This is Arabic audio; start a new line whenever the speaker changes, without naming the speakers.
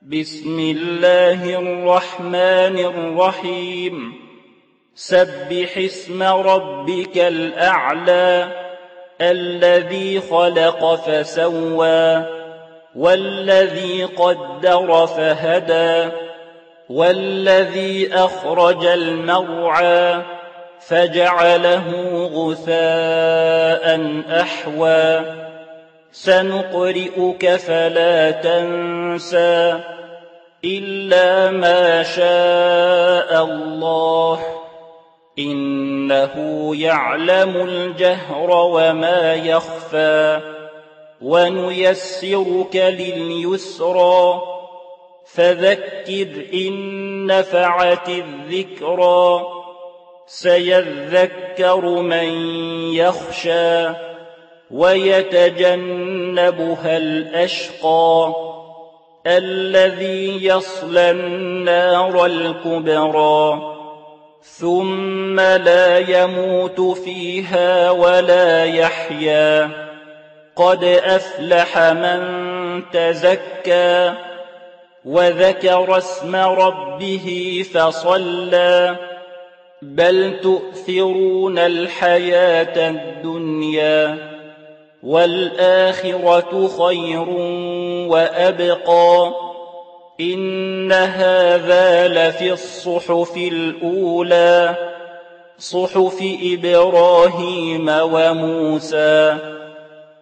بسم الله الرحمن الرحيم سبح اسم ربك الأعلى الذي خلق فسوى والذي قدر فهدى والذي أخرج المرعى فجعله غثاء أحوى سنقرئك فلا تنسى إلا ما شاء الله إنه يعلم الجهر وما يخفى ونيسرك لليسرى فذكر إن نفعت الذكرى سيذكر من يخشى ويتجنبها الأشقى الذي يصلى النار الكبرى ثم لا يموت فيها ولا يحيا قد أفلح من تزكى وذكر اسم ربه فصلى بل تؤثرون الحياة الدنيا والآخرة خير وأبقى إن هذا لفي الصحف الأولى صحف إبراهيم وموسى